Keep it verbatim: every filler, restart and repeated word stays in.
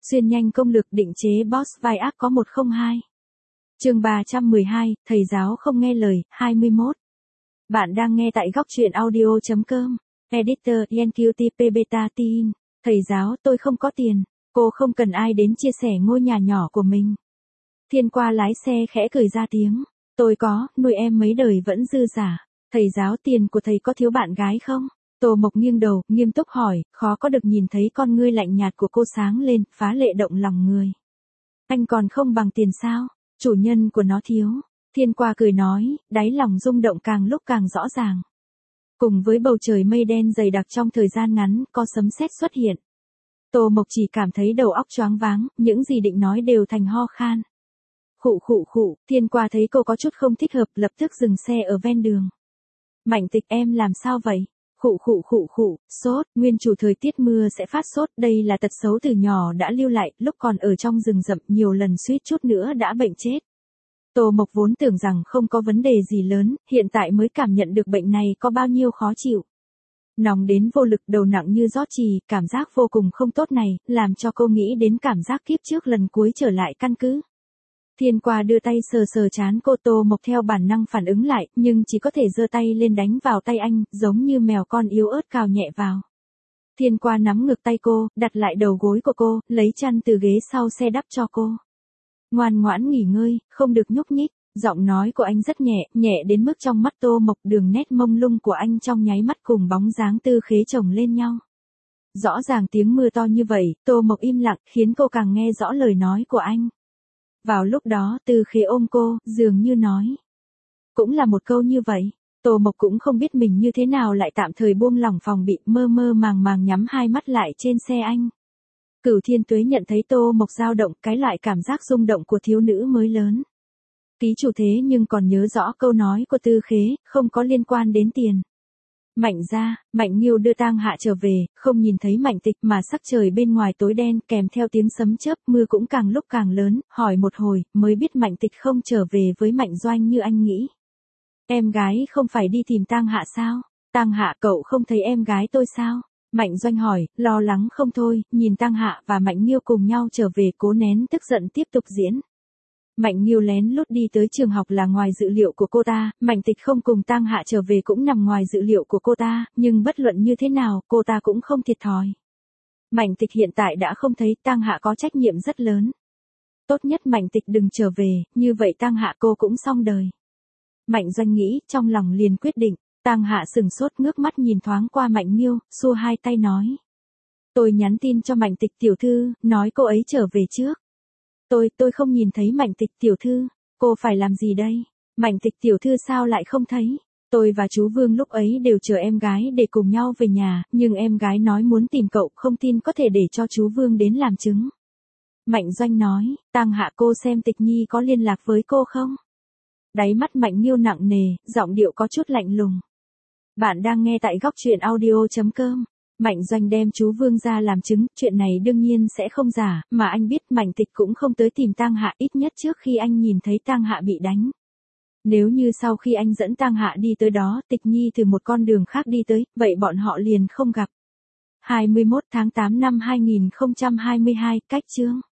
Xuyên nhanh công lược định chế boss vai ác có một không hai. Chương ba trăm mười hai, thầy giáo không nghe lời, hai mươi mốt. Bạn đang nghe tại góc truyện audio chấm com. Editor en quy tê pê Beta Teen. Thầy giáo, tôi không có tiền. Cô không cần ai đến chia sẻ ngôi nhà nhỏ của mình. Thiên Qua lái xe khẽ cười ra tiếng. Tôi có, nuôi em mấy đời vẫn dư giả. Thầy giáo, tiền của thầy có thiếu bạn gái không? Tô Mộc nghiêng đầu, nghiêm túc hỏi, khó có được nhìn thấy con ngươi lạnh nhạt của cô sáng lên, phá lệ động lòng người. Anh còn không bằng tiền sao? Chủ nhân của nó thiếu. Thiên Qua cười nói, đáy lòng rung động càng lúc càng rõ ràng. Cùng với bầu trời mây đen dày đặc trong thời gian ngắn, có sấm sét xuất hiện. Tô Mộc chỉ cảm thấy đầu óc choáng váng, những gì định nói đều thành ho khan. Khụ khụ khụ, Thiên Qua thấy cô có chút không thích hợp, lập tức dừng xe ở ven đường. Mạnh Tịch, em làm sao vậy? Khụ khụ khụ khụ, sốt, nguyên chủ thời tiết mưa sẽ phát sốt, đây là tật xấu từ nhỏ đã lưu lại, lúc còn ở trong rừng rậm nhiều lần suýt chút nữa đã bệnh chết. Tô Mộc vốn tưởng rằng không có vấn đề gì lớn, hiện tại mới cảm nhận được bệnh này có bao nhiêu khó chịu. Nóng đến vô lực, đầu nặng như rót chì, cảm giác vô cùng không tốt này, làm cho cô nghĩ đến cảm giác kiếp trước lần cuối trở lại căn cứ. Thiên Qua đưa tay sờ sờ trán cô. Tô Mộc theo bản năng phản ứng lại, nhưng chỉ có thể giơ tay lên đánh vào tay anh, giống như mèo con yếu ớt cào nhẹ vào. Thiên Qua nắm ngực tay cô, đặt lại đầu gối của cô, lấy chăn từ ghế sau xe đắp cho cô. Ngoan ngoãn nghỉ ngơi, không được nhúc nhích. Giọng nói của anh rất nhẹ, nhẹ đến mức trong mắt Tô Mộc đường nét mông lung của anh trong nháy mắt cùng bóng dáng Tư Khế chồng lên nhau. Rõ ràng tiếng mưa to như vậy, Tô Mộc im lặng, khiến cô càng nghe rõ lời nói của anh. Vào lúc đó Tư Khế ôm cô, dường như nói. Cũng là một câu như vậy. Tô Mộc cũng không biết mình như thế nào lại tạm thời buông lỏng phòng bị, mơ mơ màng màng nhắm hai mắt lại trên xe anh. Cửu Thiên Tuế nhận thấy Tô Mộc dao động, cái loại cảm giác rung động của thiếu nữ mới lớn. Ký chủ thế nhưng còn nhớ rõ câu nói của Tư Khế, không có liên quan đến tiền. Mạnh ra, Mạnh Nghiêu đưa Tang Hạ trở về, không nhìn thấy Mạnh Tịch mà sắc trời bên ngoài tối đen kèm theo tiếng sấm chớp, mưa cũng càng lúc càng lớn, hỏi một hồi, mới biết Mạnh Tịch không trở về với Mạnh Doanh như anh nghĩ. Em gái không phải đi tìm Tang Hạ sao? Tang Hạ, cậu không thấy em gái tôi sao? Mạnh Doanh hỏi, lo lắng không thôi, nhìn Tang Hạ và Mạnh Nghiêu cùng nhau trở về, cố nén tức giận tiếp tục diễn. Mạnh Nghiêu lén lút đi tới trường học là ngoài dự liệu của cô ta, Mạnh Tịch không cùng Tang Hạ trở về cũng nằm ngoài dự liệu của cô ta, nhưng bất luận như thế nào, cô ta cũng không thiệt thòi. Mạnh Tịch hiện tại đã không thấy, Tang Hạ có trách nhiệm rất lớn. Tốt nhất Mạnh Tịch đừng trở về, như vậy Tang Hạ cô cũng xong đời. Mạnh Doanh nghĩ, trong lòng liền quyết định. Tang Hạ sừng sốt, ngước mắt nhìn thoáng qua Mạnh Nghiêu, xua hai tay nói. Tôi nhắn tin cho Mạnh Tịch tiểu thư, nói cô ấy trở về trước. Tôi, tôi không nhìn thấy Mạnh Tịch tiểu thư, cô phải làm gì đây? Mạnh Tịch tiểu thư sao lại không thấy? Tôi và chú Vương lúc ấy đều chờ em gái để cùng nhau về nhà, nhưng em gái nói muốn tìm cậu, không tin có thể để cho chú Vương đến làm chứng. Mạnh Doanh nói, Tang Hạ, cô xem Tịch Nhi có liên lạc với cô không? Đáy mắt Mạnh Nghiêu nặng nề, giọng điệu có chút lạnh lùng. Bạn đang nghe tại góc truyện audio chấm com. Mạnh Doanh đem chú Vương ra làm chứng, chuyện này đương nhiên sẽ không giả, mà anh biết Mạnh Tịch cũng không tới tìm Tang Hạ, ít nhất trước khi anh nhìn thấy Tang Hạ bị đánh. Nếu như sau khi anh dẫn Tang Hạ đi tới đó, Tịch Nhi từ một con đường khác đi tới, vậy bọn họ liền không gặp. hai mươi mốt tháng tám năm hai nghìn không trăm hai mươi hai, cách chương.